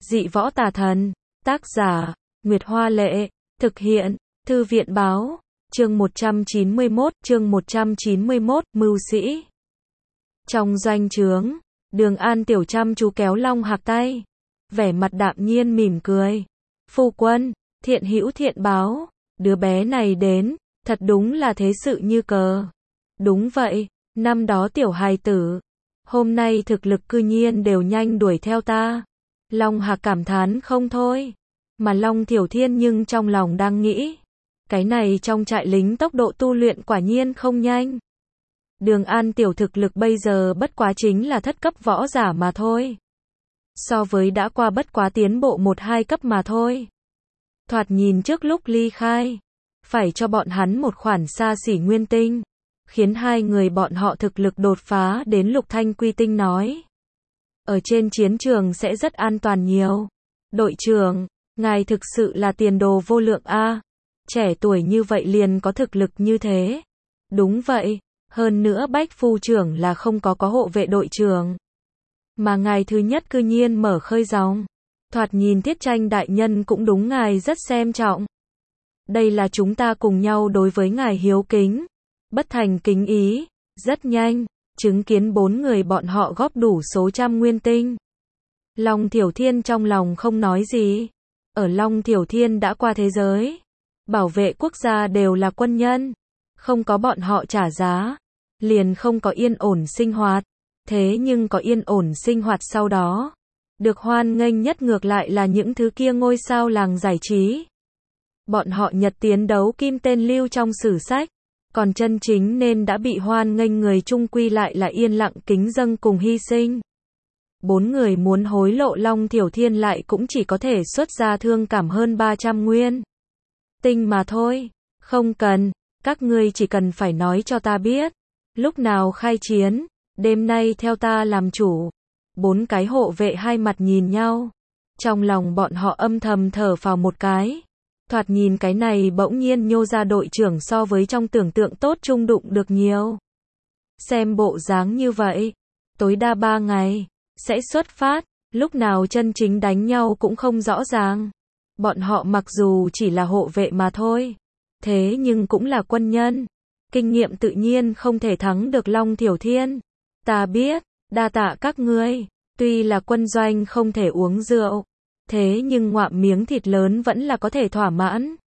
Dị võ tà thần. Tác giả, Nguyệt Hoa Lệ. Thực hiện, Thư viện Báo. Chương 191, Mưu sĩ. Trong doanh trướng, Đường An Tiểu chăm chú kéo Long Hạc tay, vẻ mặt đạm nhiên mỉm cười. Phu quân, thiện hữu thiện báo, đứa bé này đến, thật đúng là thế sự như cờ. Đúng vậy, năm đó tiểu hài tử, hôm nay thực lực cư nhiên đều nhanh đuổi theo ta. Long Hạc cảm thán không thôi, mà Long Thiểu Thiên nhưng trong lòng đang nghĩ, cái này trong trại lính tốc độ tu luyện quả nhiên không nhanh. Đường An Tiểu thực lực bây giờ bất quá chính là thất cấp võ giả mà thôi. So với đã qua bất quá tiến bộ 1-2 cấp mà thôi. Thoạt nhìn trước lúc ly khai, phải cho bọn hắn một khoản xa xỉ nguyên tinh, khiến hai người bọn họ thực lực đột phá đến lục thanh quy tinh nói. Ở trên chiến trường sẽ rất an toàn nhiều. Đội trưởng, ngài thực sự là tiền đồ vô lượng a. Trẻ tuổi như vậy liền có thực lực như thế. Đúng vậy, hơn nữa Bách phu trưởng là không có hộ vệ đội trưởng. Mà ngài thứ nhất cư nhiên mở khơi dòng. Thoạt nhìn Tiết Tranh đại nhân cũng đúng ngài rất xem trọng. Đây là chúng ta cùng nhau đối với ngài hiếu kính. Bất thành kính ý, rất nhanh, chứng kiến 4 người bọn họ góp đủ số trăm nguyên tinh. Long Thiểu Thiên trong lòng không nói gì. Ở Long Thiểu Thiên đã qua thế giới, bảo vệ quốc gia đều là quân nhân. Không có bọn họ trả giá, liền không có yên ổn sinh hoạt. Thế nhưng có yên ổn sinh hoạt sau đó, được hoan nghênh nhất ngược lại là những thứ kia ngôi sao làng giải trí. Bọn họ nhật tiến đấu kim tên lưu trong sử sách, còn chân chính nên đã bị hoan nghênh người chung quy lại là yên lặng kính dâng cùng hy sinh. 4 người muốn hối lộ Long Thiểu Thiên lại cũng chỉ có thể xuất ra thương cảm hơn 300 nguyên tinh mà thôi. Không cần, các ngươi chỉ cần phải nói cho ta biết, lúc nào khai chiến, đêm nay theo ta làm chủ. 4 cái hộ vệ hai mặt nhìn nhau, trong lòng bọn họ âm thầm thở phào một cái. Thoạt nhìn cái này bỗng nhiên nhô ra đội trưởng so với trong tưởng tượng tốt trung đụng được nhiều. Xem bộ dáng như vậy, tối đa 3 ngày sẽ xuất phát, lúc nào chân chính đánh nhau cũng không rõ ràng. Bọn họ mặc dù chỉ là hộ vệ mà thôi, thế nhưng cũng là quân nhân, kinh nghiệm tự nhiên không thể thắng được Long Thiểu Thiên. Ta biết, đa tạ các ngươi, tuy là quân doanh không thể uống rượu, thế nhưng ngoạm miếng thịt lớn vẫn là có thể thỏa mãn.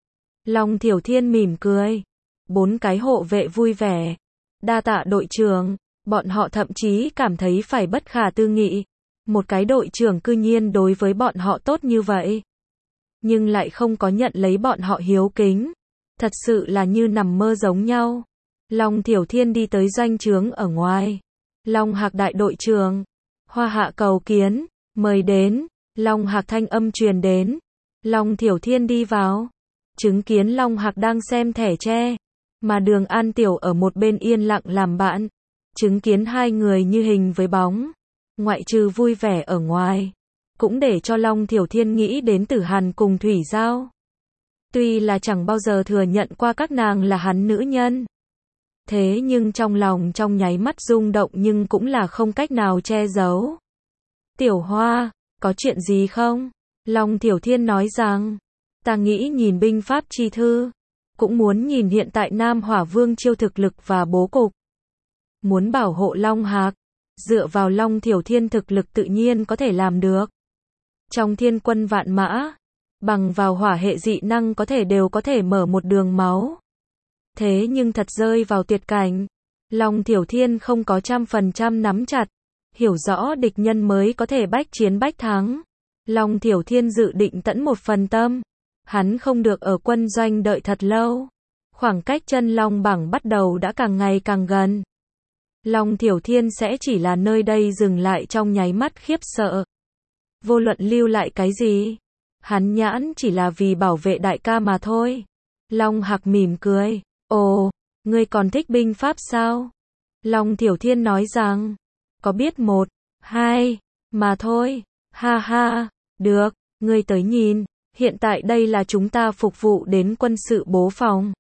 Long Thiểu Thiên mỉm cười, 4 cái hộ vệ vui vẻ, đa tạ đội trưởng, bọn họ thậm chí cảm thấy phải bất khả tư nghị. Một cái đội trưởng cư nhiên đối với bọn họ tốt như vậy, nhưng lại không có nhận lấy bọn họ hiếu kính. Thật sự là như nằm mơ giống nhau. Long Thiểu Thiên đi tới doanh trướng ở ngoài. Long Hạc đại đội trưởng, Hoa hạ cầu kiến, mời đến. Long Hạc thanh âm truyền đến. Long Thiểu Thiên đi vào, chứng kiến Long Hạc đang xem thẻ tre, mà Đường An Tiểu ở một bên yên lặng làm bạn. Chứng kiến hai người như hình với bóng, ngoại trừ vui vẻ ở ngoài, cũng để cho Long Thiểu Thiên nghĩ đến Tử Hàn cùng Thủy Giao. Tuy là chẳng bao giờ thừa nhận qua các nàng là hắn nữ nhân, thế nhưng trong lòng trong nháy mắt rung động nhưng cũng là không cách nào che giấu. Tiểu Hoa, có chuyện gì không? Long Thiểu Thiên nói rằng, ta nghĩ nhìn binh pháp chi thư, cũng muốn nhìn hiện tại Nam Hỏa Vương chiêu thực lực và bố cục. Muốn bảo hộ Long Hạc, dựa vào Long Thiểu Thiên thực lực tự nhiên có thể làm được. Trong thiên quân vạn mã, bằng vào hỏa hệ dị năng đều có thể mở một đường máu. Thế nhưng thật rơi vào tuyệt cảnh, Long Thiểu Thiên không có 100% nắm chặt, hiểu rõ địch nhân mới có thể bách chiến bách thắng. Long Thiểu Thiên dự định tẫn một phần tâm, hắn không được ở quân doanh đợi thật lâu. Khoảng cách chân Long bảng bắt đầu đã càng ngày càng gần. Long Thiểu Thiên sẽ chỉ là nơi đây dừng lại trong nháy mắt khiếp sợ. Vô luận lưu lại cái gì, hắn nhãn chỉ là vì bảo vệ đại ca mà thôi. Long Hạc mỉm cười, ồ, ngươi còn thích binh pháp sao? Long Thiểu Thiên nói rằng, có biết 1, 2, mà thôi, ha ha, được, ngươi tới nhìn, hiện tại đây là chúng ta phục vụ đến quân sự bố phòng.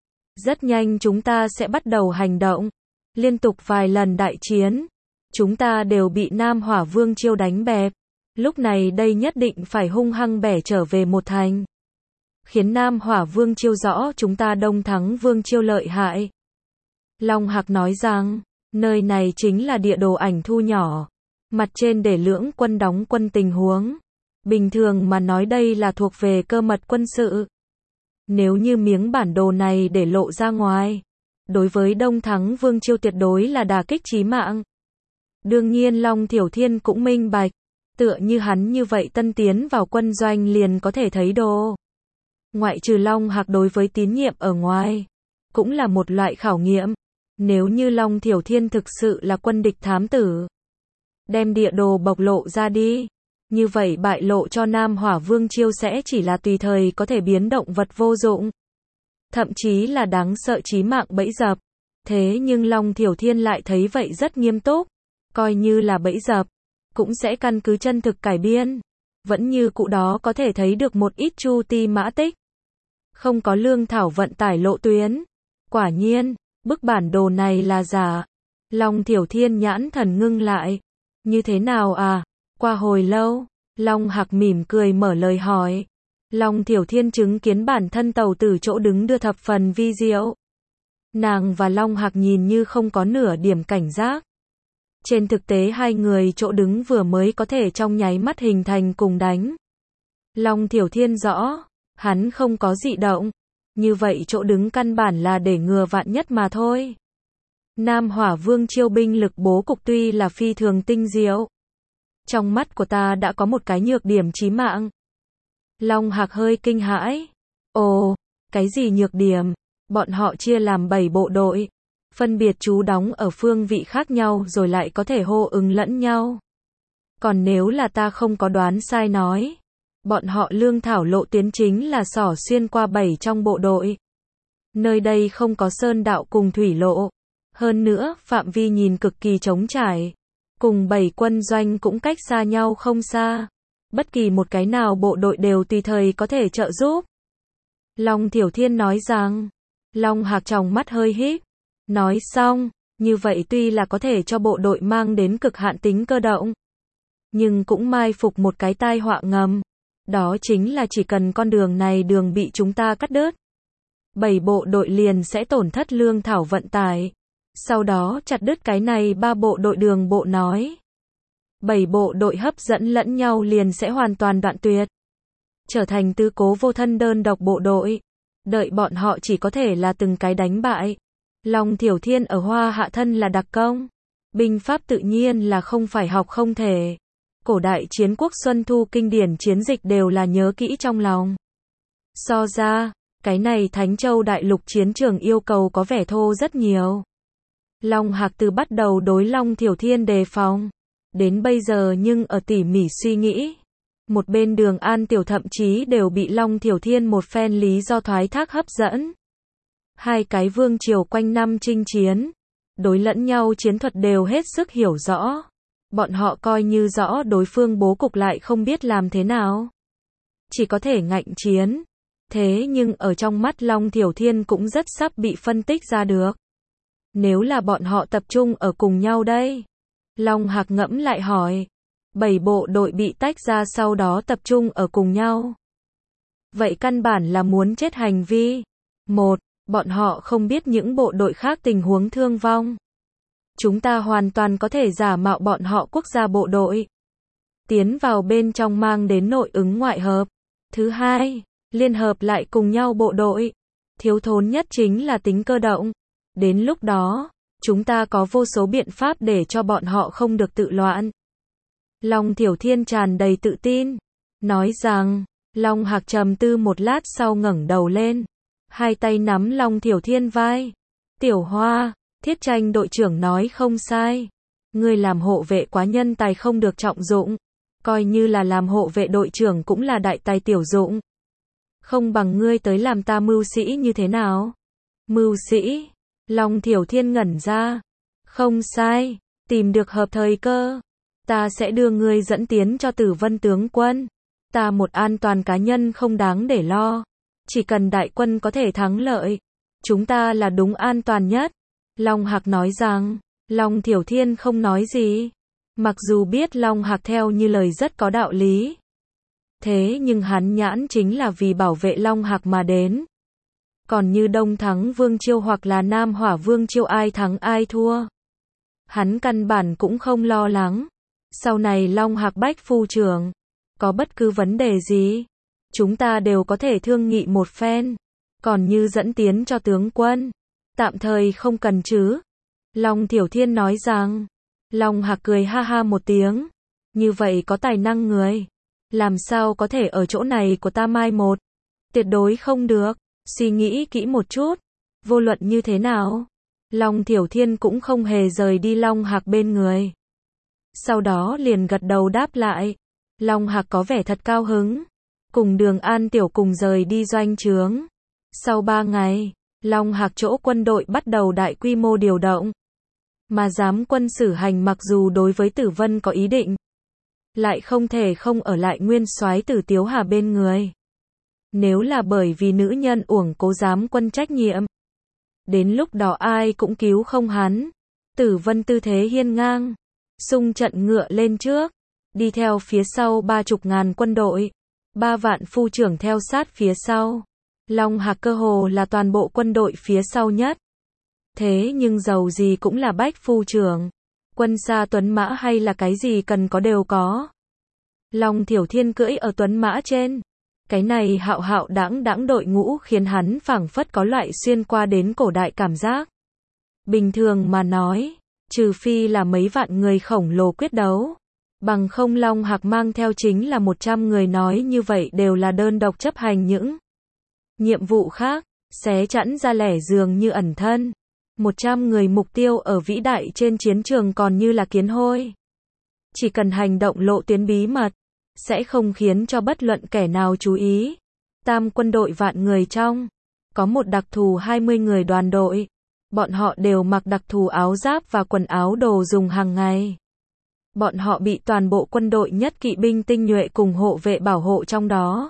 Rất nhanh chúng ta sẽ bắt đầu hành động. Liên tục vài lần đại chiến, chúng ta đều bị Nam Hỏa Vương chiêu đánh bẹp. Lúc này đây nhất định phải hung hăng bẻ trở về một thành. Khiến Nam Hỏa Vương Chiêu rõ chúng ta Đông Thắng Vương Chiêu lợi hại. Long Hạc nói rằng, nơi này chính là địa đồ ảnh thu nhỏ. Mặt trên để lưỡng quân đóng quân tình huống. Bình thường mà nói đây là thuộc về cơ mật quân sự. Nếu như miếng bản đồ này để lộ ra ngoài, đối với Đông Thắng Vương Chiêu tuyệt đối là đả kích chí mạng. Đương nhiên Long Thiểu Thiên cũng minh bạch, tựa như hắn như vậy tân tiến vào quân doanh liền có thể thấy đồ. Ngoại trừ Long Hạc đối với tín nhiệm ở ngoài, cũng là một loại khảo nghiệm. Nếu như Long Thiểu Thiên thực sự là quân địch thám tử, đem địa đồ bộc lộ ra đi, như vậy bại lộ cho Nam Hỏa Vương Chiêu sẽ chỉ là tùy thời có thể biến động vật vô dụng. Thậm chí là đáng sợ chí mạng bẫy dập. Thế nhưng Long Thiểu Thiên lại thấy vậy rất nghiêm túc. Coi như là bẫy dập, cũng sẽ căn cứ chân thực cải biên. Vẫn như cụ đó có thể thấy được một ít chu ti mã tích. Không có lương thảo vận tải lộ tuyến. Quả nhiên, bức bản đồ này là giả. Long Thiểu Thiên nhãn thần ngưng lại. Như thế nào à? Qua hồi lâu, Long Hạc mỉm cười mở lời hỏi. Long Thiểu Thiên chứng kiến bản thân tàu tử chỗ đứng đưa thập phần vi diệu. Nàng và Long Hạc nhìn như không có nửa điểm cảnh giác. Trên thực tế hai người chỗ đứng vừa mới có thể trong nháy mắt hình thành cùng đánh. Long Thiểu Thiên rõ, hắn không có dị động. Như vậy chỗ đứng căn bản là để ngừa vạn nhất mà thôi. Nam Hỏa Vương Chiêu binh lực bố cục tuy là phi thường tinh diệu. Trong mắt của ta đã có một cái nhược điểm chí mạng. Long Hạc hơi kinh hãi. Ồ, cái gì nhược điểm? Bọn họ chia làm 7 bộ đội. Phân biệt trú đóng ở phương vị khác nhau rồi lại có thể hô ứng lẫn nhau. Còn nếu là ta không có đoán sai nói, bọn họ lương thảo lộ tuyến chính là xỏ xuyên qua 7 trong bộ đội. Nơi đây không có sơn đạo cùng thủy lộ. Hơn nữa, phạm vi nhìn cực kỳ trống trải. Cùng 7 quân doanh cũng cách xa nhau không xa. Bất kỳ một cái nào bộ đội đều tùy thời có thể trợ giúp. Long Thiểu Thiên nói rằng, Long Hạc trong mắt hơi híp. Nói xong, như vậy tuy là có thể cho bộ đội mang đến cực hạn tính cơ động, nhưng cũng mai phục một cái tai họa ngầm. Đó chính là chỉ cần con đường này đường bị chúng ta cắt đứt, 7 bộ đội liền sẽ tổn thất lương thảo vận tải. Sau đó chặt đứt cái này 3 bộ đội đường bộ nói. 7 bộ đội hấp dẫn lẫn nhau liền sẽ hoàn toàn đoạn tuyệt. Trở thành tứ cố vô thân đơn độc bộ đội. Đợi bọn họ chỉ có thể là từng cái đánh bại. Long Thiểu Thiên ở Hoa Hạ thân là đặc công. Binh pháp tự nhiên là không phải học không thể. Cổ đại chiến quốc xuân thu kinh điển chiến dịch đều là nhớ kỹ trong lòng. So ra, cái này Thánh Châu đại lục chiến trường yêu cầu có vẻ thô rất nhiều. Long Hạc từ bắt đầu đối Long Thiểu Thiên đề phòng. Đến bây giờ nhưng ở tỉ mỉ suy nghĩ. Một bên Đường An Tiểu thậm chí đều bị Long Thiểu Thiên một phen lý do thoái thác hấp dẫn. Hai cái vương triều quanh năm chinh chiến, đối lẫn nhau chiến thuật đều hết sức hiểu rõ. Bọn họ coi như rõ đối phương bố cục lại không biết làm thế nào. Chỉ có thể ngạnh chiến. Thế nhưng ở trong mắt Long Thiểu Thiên cũng rất sắp bị phân tích ra được. Nếu là bọn họ tập trung ở cùng nhau đây? Long Hạc ngẫm lại hỏi. 7 bộ đội bị tách ra sau đó tập trung ở cùng nhau. Vậy căn bản là muốn chết hành vi. 1. Bọn họ không biết những bộ đội khác tình huống thương vong. Chúng ta hoàn toàn có thể giả mạo bọn họ quốc gia bộ đội. Tiến vào bên trong mang đến nội ứng ngoại hợp. Thứ hai, liên hợp lại cùng nhau bộ đội. Thiếu thốn nhất chính là tính cơ động. Đến lúc đó, chúng ta có vô số biện pháp để cho bọn họ không được tự loạn. Long Thiểu Thiên tràn đầy tự tin. Nói rằng, Long Hạc trầm tư một lát sau ngẩng đầu lên. Hai tay nắm Long Thiểu Thiên vai. Tiểu Hoa, Thiết Tranh đội trưởng nói không sai. Ngươi làm hộ vệ quá nhân tài không được trọng dụng. Coi như là làm hộ vệ đội trưởng cũng là đại tài tiểu dụng. Không bằng ngươi tới làm ta mưu sĩ như thế nào? Mưu sĩ? Long Thiểu Thiên ngẩn ra. Không sai, tìm được hợp thời cơ. Ta sẽ đưa ngươi dẫn tiến cho Tử Vân tướng quân. Ta một an toàn cá nhân không đáng để lo. Chỉ cần đại quân có thể thắng lợi, chúng ta là đúng an toàn nhất. Long Hạc nói rằng, Long Thiểu Thiên không nói gì. Mặc dù biết Long Hạc theo như lời rất có đạo lý. Thế nhưng hắn nhãn chính là vì bảo vệ Long Hạc mà đến. Còn như Đông Thắng Vương Chiêu hoặc là Nam Hỏa Vương Chiêu ai thắng ai thua. Hắn căn bản cũng không lo lắng. Sau này Long Hạc Bách phu trưởng, có bất cứ vấn đề gì, chúng ta đều có thể thương nghị một phen. Còn như dẫn tiến cho tướng quân, tạm thời không cần chứ. Long Tiểu Thiên nói rằng. Long Hạc cười ha ha một tiếng. Như vậy có tài năng người, làm sao có thể ở chỗ này của ta mai một. Tuyệt đối không được. Suy nghĩ kỹ một chút. Vô luận như thế nào, Long Tiểu Thiên cũng không hề rời đi Long Hạc bên người. Sau đó liền gật đầu đáp lại. Long Hạc có vẻ thật cao hứng. Cùng Đường An Tiểu cùng rời đi doanh trướng. Sau 3 ngày, Long Hạc chỗ quân đội bắt đầu đại quy mô điều động. Mà giám quân Sử Hành mặc dù đối với Tử Vân có ý định, lại không thể không ở lại nguyên soái Tử Tiếu Hà bên người. Nếu là bởi vì nữ nhân uổng cố giám quân trách nhiệm, đến lúc đó ai cũng cứu không hắn. Tử Vân tư thế hiên ngang, xung trận ngựa lên trước, đi theo phía sau 30.000 quân đội, 3 vạn phu trưởng theo sát phía sau. Long Hạc cơ hồ là toàn bộ quân đội phía sau nhất. Thế nhưng dầu gì cũng là bách phu trưởng, quân xa tuấn mã hay là cái gì cần có đều có. Long Tiểu Thiên cưỡi ở tuấn mã trên. Cái này hạo hạo đãng đãng đội ngũ khiến hắn phảng phất có loại xuyên qua đến cổ đại cảm giác. Bình thường mà nói, trừ phi là mấy vạn người khổng lồ quyết đấu, bằng không Long Hạc mang theo chính là 100 người, nói như vậy đều là đơn độc chấp hành những nhiệm vụ khác, xé chẵn ra lẻ dường như ẩn thân. 100 người mục tiêu ở vĩ đại trên chiến trường còn như là kiến hôi. Chỉ cần hành động lộ tuyến bí mật, sẽ không khiến cho bất luận kẻ nào chú ý. Tam quân đội vạn người trong, có một đặc thù 20 người đoàn đội. Bọn họ đều mặc đặc thù áo giáp và quần áo đồ dùng hàng ngày. Bọn họ bị toàn bộ quân đội nhất kỵ binh tinh nhuệ cùng hộ vệ bảo hộ trong đó.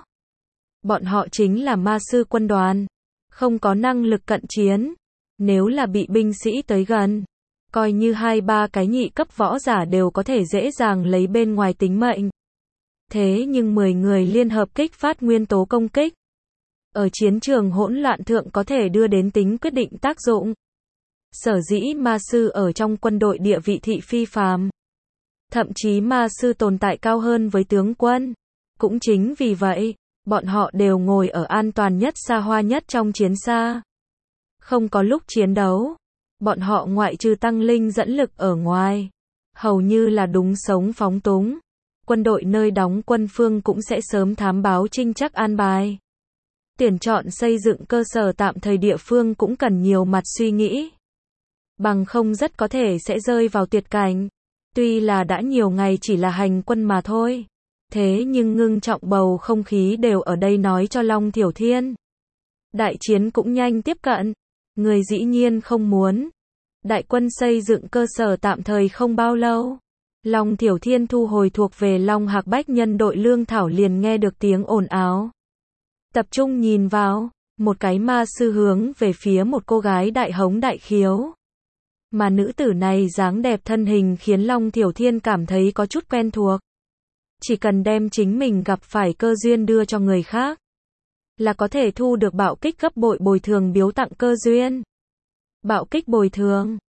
Bọn họ chính là ma sư quân đoàn, không có năng lực cận chiến. Nếu là bị binh sĩ tới gần, coi như 2-3 cái nhị cấp võ giả đều có thể dễ dàng lấy bên ngoài tính mệnh. Thế nhưng 10 người liên hợp kích phát nguyên tố công kích, ở chiến trường hỗn loạn thượng có thể đưa đến tính quyết định tác dụng. Sở dĩ ma sư ở trong quân đội địa vị thị phi phàm. Thậm chí ma sư tồn tại cao hơn với tướng quân. Cũng chính vì vậy, bọn họ đều ngồi ở an toàn nhất xa hoa nhất trong chiến xa. Không có lúc chiến đấu, bọn họ ngoại trừ tăng linh dẫn lực ở ngoài, hầu như là đúng sống phóng túng. Quân đội nơi đóng quân phương cũng sẽ sớm thám báo trinh chắc an bài. Tuyển chọn xây dựng cơ sở tạm thời địa phương cũng cần nhiều mặt suy nghĩ. Bằng không rất có thể sẽ rơi vào tuyệt cảnh. Tuy là đã nhiều ngày chỉ là hành quân mà thôi. Thế nhưng ngưng trọng bầu không khí đều ở đây nói cho Long Tiểu Thiên. Đại chiến cũng nhanh tiếp cận. Người dĩ nhiên không muốn. Đại quân xây dựng cơ sở tạm thời không bao lâu. Long Tiểu Thiên thu hồi thuộc về Long Hạc Bách nhân đội lương thảo liền nghe được tiếng ồn ào. Tập trung nhìn vào, một cái ma sư hướng về phía một cô gái đại hống đại khiếu. Mà nữ tử này dáng đẹp thân hình khiến Long Tiểu Thiên cảm thấy có chút quen thuộc. Chỉ cần đem chính mình gặp phải cơ duyên đưa cho người khác, là có thể thu được bạo kích gấp bội bồi thường biếu tặng cơ duyên. Bạo kích bồi thường,